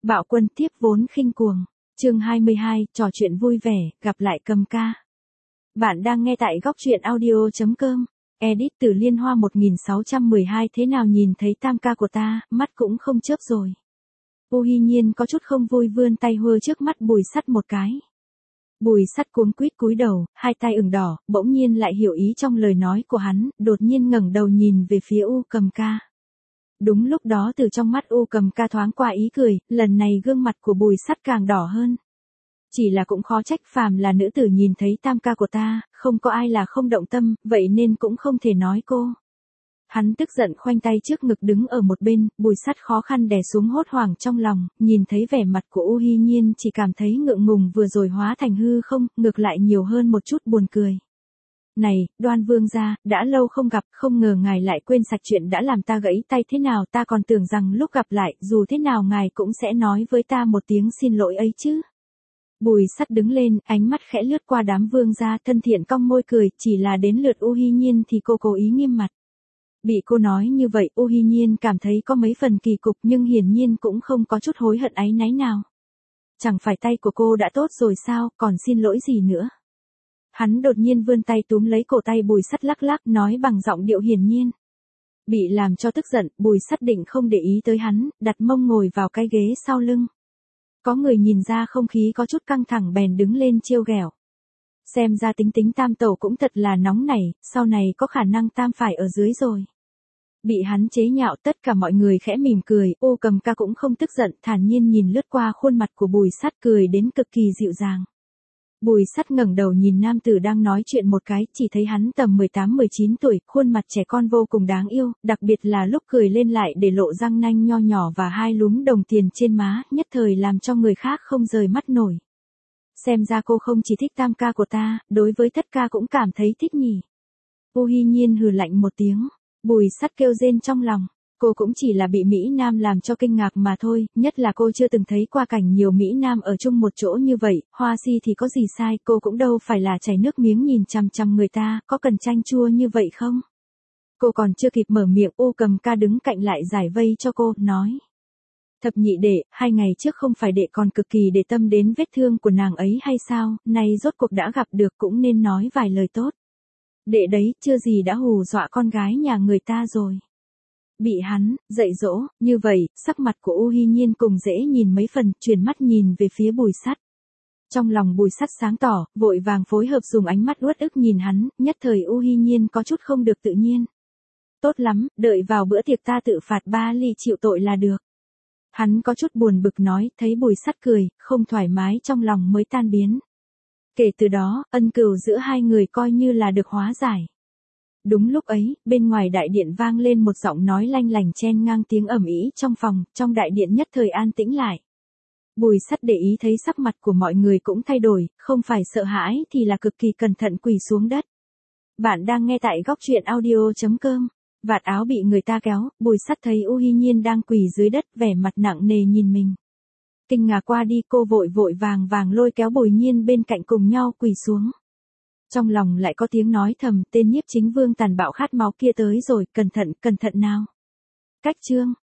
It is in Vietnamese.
Bạo quân tiếp vốn khinh cuồng. Chương 22, trò chuyện vui vẻ, gặp lại Cầm Ca. Bạn đang nghe tại góc truyện audio.com. Edit từ Liên Hoa 1612. Thế nào nhìn thấy tam ca của ta, mắt cũng không chớp rồi. Ô Hi Nhiên có chút không vui vươn tay hơ trước mắt Bùi Sắt một cái. Bùi Sắt cuống quýt cúi đầu, hai tay ửng đỏ, bỗng nhiên lại hiểu ý trong lời nói của hắn, đột nhiên ngẩng đầu nhìn về phía U Cầm Ca. Đúng lúc đó từ trong mắt U Cầm Ca thoáng qua ý cười, lần này gương mặt của Bùi Sắt càng đỏ hơn. Chỉ là cũng khó trách, phàm là nữ tử nhìn thấy tam ca của ta, không có ai là không động tâm, vậy nên cũng không thể nói cô. Hắn tức giận khoanh tay trước ngực đứng ở một bên, Bùi Sắt khó khăn đè xuống hốt hoảng trong lòng, nhìn thấy vẻ mặt của U Hi Nhiên chỉ cảm thấy ngượng ngùng vừa rồi hóa thành hư không, ngược lại nhiều hơn một chút buồn cười. Này, Đoan Vương gia, đã lâu không gặp, không ngờ ngài lại quên sạch chuyện đã làm ta gãy tay thế nào, ta còn tưởng rằng lúc gặp lại, dù thế nào ngài cũng sẽ nói với ta một tiếng xin lỗi ấy chứ. Bùi Sắt đứng lên, ánh mắt khẽ lướt qua đám vương gia, thân thiện cong môi cười, chỉ là đến lượt U Hi Nhiên thì cô cố ý nghiêm mặt. Bị cô nói như vậy, U Hi Nhiên cảm thấy có mấy phần kỳ cục nhưng hiển nhiên cũng không có chút hối hận áy náy nào. Chẳng phải tay của cô đã tốt rồi sao, còn xin lỗi gì nữa. Hắn đột nhiên vươn tay túm lấy cổ tay Bùi Sắt lắc lắc, nói bằng giọng điệu hiển nhiên. Bị làm cho tức giận, Bùi Sắt định không để ý tới hắn, đặt mông ngồi vào cái ghế sau lưng. Có người nhìn ra không khí có chút căng thẳng bèn đứng lên trêu ghẹo. Xem ra tính tính tam tẩu cũng thật là nóng nảy, sau này có khả năng tam phải ở dưới rồi. Bị hắn chế nhạo, tất cả mọi người khẽ mỉm cười, Ô Cầm Ca cũng không tức giận, thản nhiên nhìn lướt qua khuôn mặt của Bùi Sắt, cười đến cực kỳ dịu dàng. Bùi Sắt ngẩng đầu nhìn nam tử đang nói chuyện một cái, chỉ thấy hắn tầm 18-19 tuổi, khuôn mặt trẻ con vô cùng đáng yêu, đặc biệt là lúc cười lên lại để lộ răng nanh nho nhỏ và hai lúm đồng tiền trên má, nhất thời làm cho người khác không rời mắt nổi. Xem ra cô không chỉ thích tam ca của ta, đối với thất ca cũng cảm thấy thích nhỉ. Ô Hi Nhiên hừ lạnh một tiếng, Bùi Sắt kêu rên trong lòng. Cô cũng chỉ là bị Mỹ Nam làm cho kinh ngạc mà thôi, nhất là cô chưa từng thấy qua cảnh nhiều Mỹ Nam ở chung một chỗ như vậy, Hoa Si thì có gì sai, cô cũng đâu phải là chảy nước miếng nhìn chằm chằm người ta, có cần chanh chua như vậy không? Cô còn chưa kịp mở miệng, U Cầm Ca đứng cạnh lại giải vây cho cô, nói. Thập nhị đệ, 2 ngày trước không phải đệ còn cực kỳ để tâm đến vết thương của nàng ấy hay sao, nay rốt cuộc đã gặp được cũng nên nói vài lời tốt. Đệ đấy, chưa gì đã hù dọa con gái nhà người ta rồi. Bị hắn dạy dỗ, như vậy, sắc mặt của U Hi Nhiên cùng dễ nhìn mấy phần, chuyển mắt nhìn về phía Bùi Sắt. Trong lòng Bùi Sắt sáng tỏ, vội vàng phối hợp dùng ánh mắt uất ức nhìn hắn, nhất thời U Hi Nhiên có chút không được tự nhiên. Tốt lắm, đợi vào bữa tiệc ta tự phạt 3 ly chịu tội là được. Hắn có chút buồn bực nói, thấy Bùi Sắt cười, không thoải mái trong lòng mới tan biến. Kể từ đó, ân cừu giữa hai người coi như là được hóa giải. Đúng lúc ấy, bên ngoài đại điện vang lên một giọng nói lanh lảnh chen ngang tiếng ầm ĩ trong phòng, trong đại điện nhất thời an tĩnh lại. Bùi Sắt để ý thấy sắc mặt của mọi người cũng thay đổi, không phải sợ hãi thì là cực kỳ cẩn thận quỳ xuống đất. Bạn đang nghe tại góc truyện audio.com. Vạt áo bị người ta kéo, Bùi Sắt thấy U Hi Nhiên đang quỳ dưới đất, vẻ mặt nặng nề nhìn mình. Kinh ngạc qua đi, cô vội vội vàng lôi kéo Bùi Nhiên bên cạnh cùng nhau quỳ xuống. Trong lòng lại có tiếng nói thầm, tên nhiếp chính vương tàn bạo khát máu kia tới rồi, cẩn thận nào. Cách chương.